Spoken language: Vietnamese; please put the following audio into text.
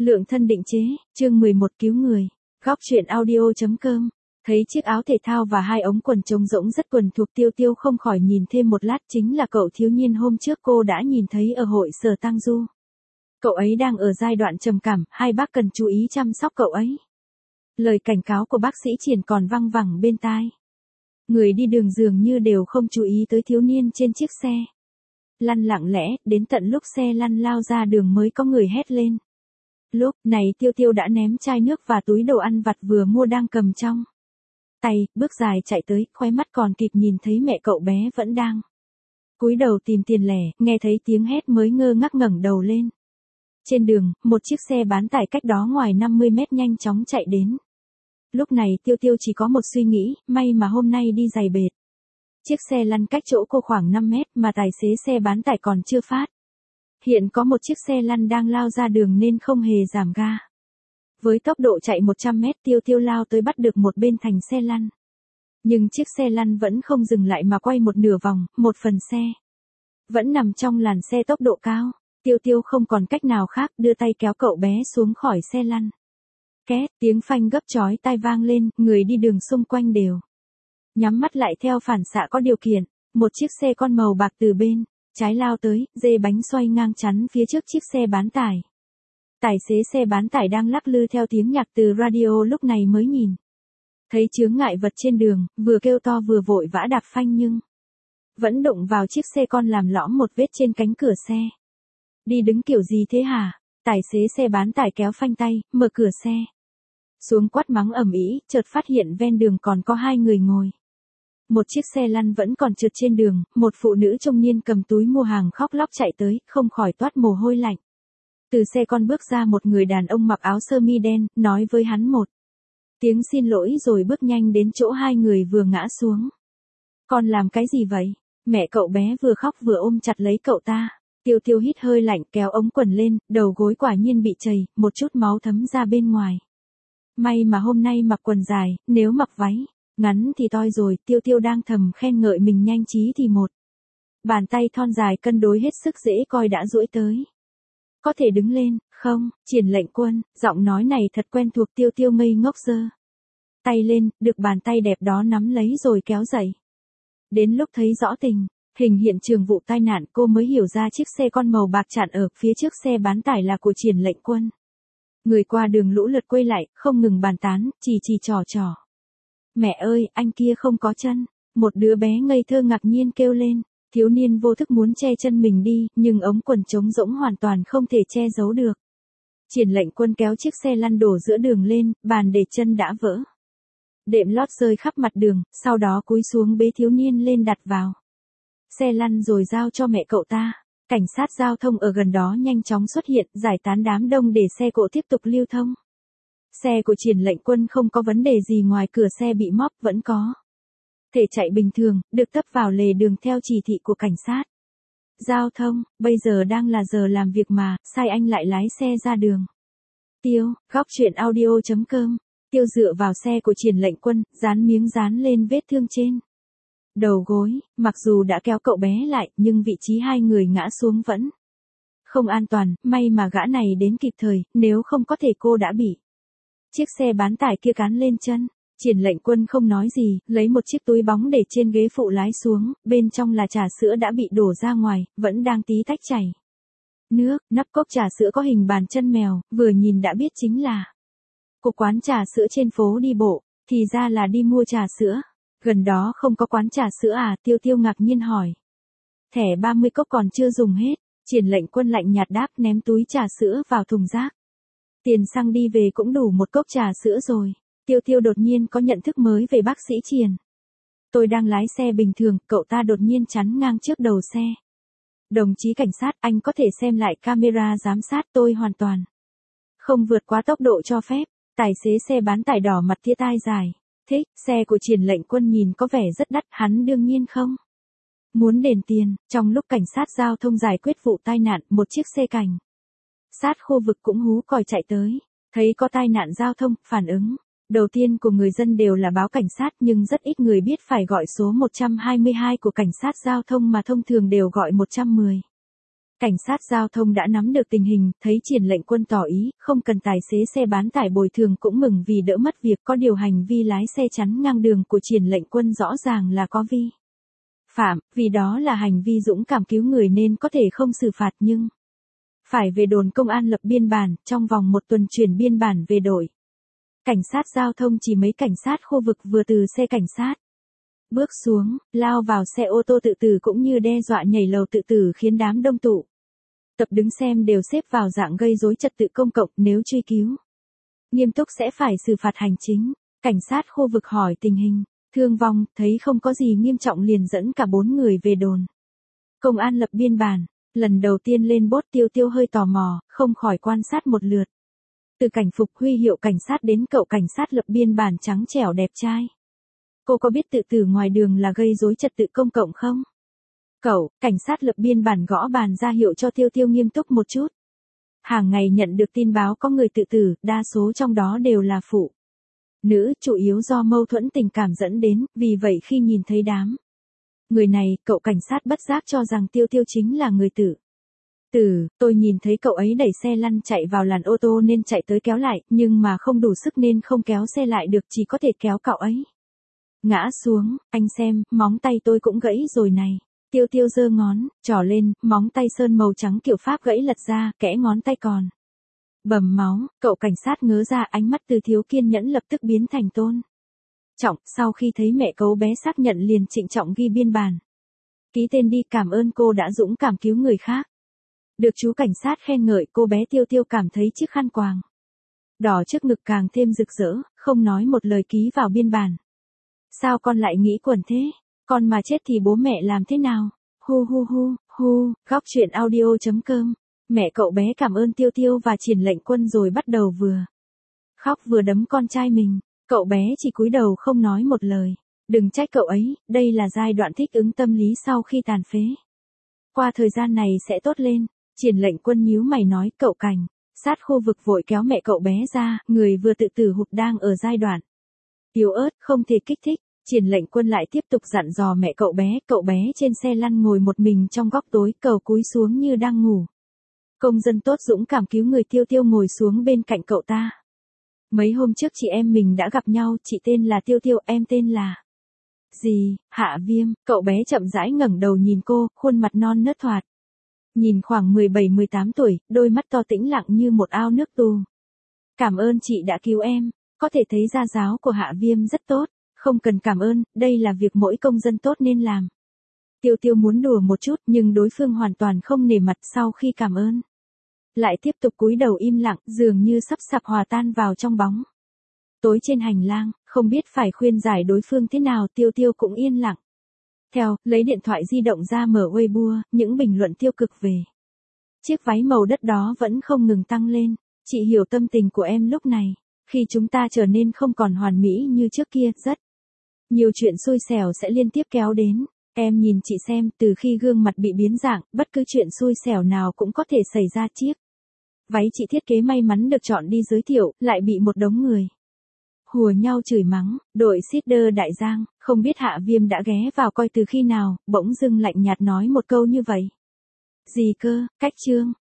Lượng thân định chế, chương 11 cứu người. Góc truyện audio.com. Thấy chiếc áo thể thao và hai ống quần trống rỗng rất quần thuộc Tiêu Tiêu không khỏi nhìn thêm một lát, chính là cậu thiếu niên hôm trước cô đã nhìn thấy ở hội Sở Tang Du. Cậu ấy đang ở giai đoạn trầm cảm, hai bác cần chú ý chăm sóc cậu ấy. Lời cảnh cáo của bác sĩ Triển còn văng vẳng bên tai. Người đi đường dường như đều không chú ý tới thiếu niên trên chiếc xe. Lăn lặng lẽ, đến tận lúc xe lăn lao ra đường mới có người hét lên. Lúc này Tiêu Tiêu đã ném chai nước và túi đồ ăn vặt vừa mua đang cầm trong tay, bước dài chạy tới, khóe mắt còn kịp nhìn thấy mẹ cậu bé vẫn đang cúi đầu tìm tiền lẻ, nghe thấy tiếng hét mới ngơ ngác ngẩng đầu lên. Trên đường, một chiếc xe bán tải cách đó ngoài 50 mét nhanh chóng chạy đến. Lúc này Tiêu Tiêu chỉ có một suy nghĩ, may mà hôm nay đi giày bệt. Chiếc xe lăn cách chỗ cô khoảng 5 mét mà tài xế xe bán tải còn chưa phát. Hiện có một chiếc xe lăn đang lao ra đường nên không hề giảm ga. Với tốc độ chạy 100 mét Tiêu Tiêu lao tới bắt được một bên thành xe lăn. Nhưng chiếc xe lăn vẫn không dừng lại mà quay một nửa vòng, một phần xe vẫn nằm trong làn xe tốc độ cao. Tiêu Tiêu không còn cách nào khác đưa tay kéo cậu bé xuống khỏi xe lăn. Két, tiếng phanh gấp chói tai vang lên, người đi đường xung quanh đều nhắm mắt lại theo phản xạ có điều kiện. Một chiếc xe con màu bạc từ bên trái lao tới, dê bánh xoay ngang chắn phía trước chiếc xe bán tải. Tài xế xe bán tải đang lắc lư theo tiếng nhạc từ radio lúc này mới nhìn thấy chướng ngại vật trên đường, vừa kêu to vừa vội vã đạp phanh nhưng vẫn đụng vào chiếc xe con làm lõm một vết trên cánh cửa xe. Đi đứng kiểu gì thế hả? Tài xế xe bán tải kéo phanh tay, mở cửa xe xuống quát mắng ầm ĩ, chợt phát hiện ven đường còn có hai người ngồi. Một chiếc xe lăn vẫn còn trượt trên đường, một phụ nữ trung niên cầm túi mua hàng khóc lóc chạy tới, không khỏi toát mồ hôi lạnh. Từ xe con bước ra một người đàn ông mặc áo sơ mi đen, nói với hắn một tiếng xin lỗi rồi bước nhanh đến chỗ hai người vừa ngã xuống. Con làm cái gì vậy? Mẹ cậu bé vừa khóc vừa ôm chặt lấy cậu ta. Tiêu Tiêu hít hơi lạnh kéo ống quần lên, đầu gối quả nhiên bị chảy, một chút máu thấm ra bên ngoài. May mà hôm nay mặc quần dài, nếu mặc váy ngắn thì toi rồi. Tiêu Tiêu đang thầm khen ngợi mình nhanh trí thì một bàn tay thon dài cân đối hết sức dễ coi đã duỗi tới. Có thể đứng lên, không? Triển Lệnh Quân, giọng nói này thật quen thuộc. Tiêu Tiêu ngây ngốc giơ tay lên, được bàn tay đẹp đó nắm lấy rồi kéo dậy. Đến lúc thấy rõ tình hình hiện trường vụ tai nạn cô mới hiểu ra chiếc xe con màu bạc chặn ở phía trước xe bán tải là của Triển Lệnh Quân. Người qua đường lũ lượt quay lại, không ngừng bàn tán, chỉ trò trò. Mẹ ơi, anh kia không có chân. Một đứa bé ngây thơ ngạc nhiên kêu lên. Thiếu niên vô thức muốn che chân mình đi, nhưng ống quần trống rỗng hoàn toàn không thể che giấu được. Triển Lệnh Quân kéo chiếc xe lăn đổ giữa đường lên, bàn để chân đã vỡ. Đệm lót rơi khắp mặt đường, sau đó cúi xuống bế thiếu niên lên đặt vào xe lăn rồi giao cho mẹ cậu ta. Cảnh sát giao thông ở gần đó nhanh chóng xuất hiện, giải tán đám đông để xe cộ tiếp tục lưu thông. Xe của Triển Lệnh Quân không có vấn đề gì ngoài cửa xe bị móp vẫn có thể chạy bình thường, được tấp vào lề đường theo chỉ thị của cảnh sát giao thông. Bây giờ đang là giờ làm việc mà, sai anh lại lái xe ra đường. Góc truyện audio.com. Tiêu dựa vào xe của Triển Lệnh Quân, dán miếng dán lên vết thương trên đầu gối. Mặc dù đã kéo cậu bé lại, nhưng vị trí hai người ngã xuống vẫn không an toàn. May mà gã này đến kịp thời, nếu không có thể cô đã bị chiếc xe bán tải kia cán lên chân. Triển Lệnh Quân không nói gì, lấy một chiếc túi bóng để trên ghế phụ lái xuống, bên trong là trà sữa đã bị đổ ra ngoài, vẫn đang tí tách chảy nước. Nắp cốc trà sữa có hình bàn chân mèo, vừa nhìn đã biết chính là của quán trà sữa trên phố đi bộ, thì ra là đi mua trà sữa. Gần đó không có quán trà sữa à? Tiêu Tiêu ngạc nhiên hỏi. Thẻ 30 cốc còn chưa dùng hết. Triển Lệnh Quân lạnh nhạt đáp, ném túi trà sữa vào thùng rác. Tiền xăng đi về cũng đủ một cốc trà sữa rồi. Tiêu Tiêu đột nhiên có nhận thức mới về bác sĩ Triển. Tôi đang lái xe bình thường, cậu ta đột nhiên chắn ngang trước đầu xe. Đồng chí cảnh sát, anh có thể xem lại camera giám sát, tôi hoàn toàn không vượt quá tốc độ cho phép. Tài xế xe bán tải đỏ mặt tía tai dài. Thích, xe của Triển Lệnh Quân nhìn có vẻ rất đắt, hắn đương nhiên không muốn đền tiền. Trong lúc cảnh sát giao thông giải quyết vụ tai nạn, một chiếc xe cảnh sát khu vực cũng hú còi chạy tới. Thấy có tai nạn giao thông, phản ứng đầu tiên của người dân đều là báo cảnh sát, nhưng rất ít người biết phải gọi số 122 của cảnh sát giao thông mà thông thường đều gọi 110. Cảnh sát giao thông đã nắm được tình hình, thấy Triển Lệnh Quân tỏ ý, không cần tài xế xe bán tải bồi thường cũng mừng vì đỡ mất việc, có điều hành vi lái xe chắn ngang đường của Triển Lệnh Quân rõ ràng là có vi phạm, vì đó là hành vi dũng cảm cứu người nên có thể không xử phạt nhưng phải về đồn công an lập biên bản, trong vòng 1 tuần chuyển biên bản về đội. Cảnh sát giao thông chỉ mấy cảnh sát khu vực vừa từ xe cảnh sát bước xuống, lao vào xe ô tô tự tử cũng như đe dọa nhảy lầu tự tử khiến đám đông tụ tập đứng xem đều xếp vào dạng gây rối trật tự công cộng, nếu truy cứu nghiêm túc sẽ phải xử phạt hành chính. Cảnh sát khu vực hỏi tình hình thương vong, thấy không có gì nghiêm trọng liền dẫn cả 4 người về đồn công an lập biên bản. Lần đầu tiên lên bốt Tiêu Tiêu hơi tò mò, không khỏi quan sát một lượt. Từ cảnh phục huy hiệu cảnh sát đến cậu cảnh sát lập biên bản trắng trẻo đẹp trai. Cô có biết tự tử ngoài đường là gây rối trật tự công cộng không? Cậu, cảnh sát lập biên bản gõ bàn ra hiệu cho Tiêu Tiêu nghiêm túc một chút. Hàng ngày nhận được tin báo có người tự tử, đa số trong đó đều là phụ nữ, chủ yếu do mâu thuẫn tình cảm dẫn đến, vì vậy khi nhìn thấy đám người này, cậu cảnh sát bất giác cho rằng Tiêu Tiêu chính là người tự tử. Tôi nhìn thấy cậu ấy đẩy xe lăn chạy vào làn ô tô nên chạy tới kéo lại, nhưng mà không đủ sức nên không kéo xe lại được, chỉ có thể kéo cậu ấy ngã xuống. Anh xem, móng tay tôi cũng gãy rồi này. Tiêu Tiêu giơ ngón trỏ lên, móng tay sơn màu trắng kiểu Pháp gãy lật ra, kẽ ngón tay còn bầm máu. Cậu cảnh sát ngớ ra, ánh mắt từ thiếu kiên nhẫn lập tức biến thành tôn trọng. Sau khi thấy mẹ cậu bé xác nhận liền trịnh trọng ghi biên bản. Ký tên đi, cảm ơn cô đã dũng cảm cứu người khác. Được chú cảnh sát khen ngợi, cô bé Tiêu Tiêu cảm thấy chiếc khăn quàng đỏ trước ngực càng thêm rực rỡ, không nói một lời ký vào biên bản. Sao con lại nghĩ quẩn thế? Con mà chết thì bố mẹ làm thế nào? Hu hu hu, hu, góc chuyện audio.com. Mẹ cậu bé cảm ơn Tiêu Tiêu và Triển Lệnh Quân rồi bắt đầu vừa khóc vừa đấm con trai mình. Cậu bé chỉ cúi đầu không nói một lời. Đừng trách cậu ấy, đây là giai đoạn thích ứng tâm lý sau khi tàn phế. Qua thời gian này sẽ tốt lên. Triển Lệnh Quân nhíu mày nói, cậu cảnh sát khu vực vội kéo mẹ cậu bé ra, người vừa tự tử hụt đang ở giai đoạn yếu ớt, không thể kích thích. Triển Lệnh Quân lại tiếp tục dặn dò mẹ cậu bé trên xe lăn ngồi một mình trong góc tối, cậu cúi xuống như đang ngủ. Công dân tốt dũng cảm cứu người. Tiêu Tiêu ngồi xuống bên cạnh cậu ta. Mấy hôm trước chị em mình đã gặp nhau, chị tên là Tiêu Tiêu, em tên là gì? Hạ Viêm. Cậu bé chậm rãi ngẩng đầu nhìn cô, khuôn mặt non nớt thoạt nhìn khoảng 17-18 tuổi, đôi mắt to tĩnh lặng như một ao nước tù. Cảm ơn chị đã cứu em. Có thể thấy gia giáo của Hạ Viêm rất tốt. Không cần cảm ơn, đây là việc mỗi công dân tốt nên làm. Tiêu Tiêu muốn đùa một chút nhưng đối phương hoàn toàn không nể mặt. Sau khi cảm ơn, lại tiếp tục cúi đầu im lặng, dường như sắp sập hòa tan vào trong bóng tối trên hành lang. Không biết phải khuyên giải đối phương thế nào, Tiêu Tiêu cũng yên lặng. Theo, lấy điện thoại di động ra mở Weibo, những bình luận tiêu cực về chiếc váy màu đất đó vẫn không ngừng tăng lên. Chị hiểu tâm tình của em lúc này. Khi chúng ta trở nên không còn hoàn mỹ như trước kia, rất nhiều chuyện xui xẻo sẽ liên tiếp kéo đến. Em nhìn chị xem, từ khi gương mặt bị biến dạng, bất cứ chuyện xui xẻo nào cũng có thể xảy ra. Chiếc váy chị thiết kế may mắn được chọn đi giới thiệu, lại bị một đống người hùa nhau chửi mắng. Đội seeder Đại Giang, không biết Hạ Viêm đã ghé vào coi từ khi nào, bỗng dưng lạnh nhạt nói một câu như vậy. Gì cơ, cách chương.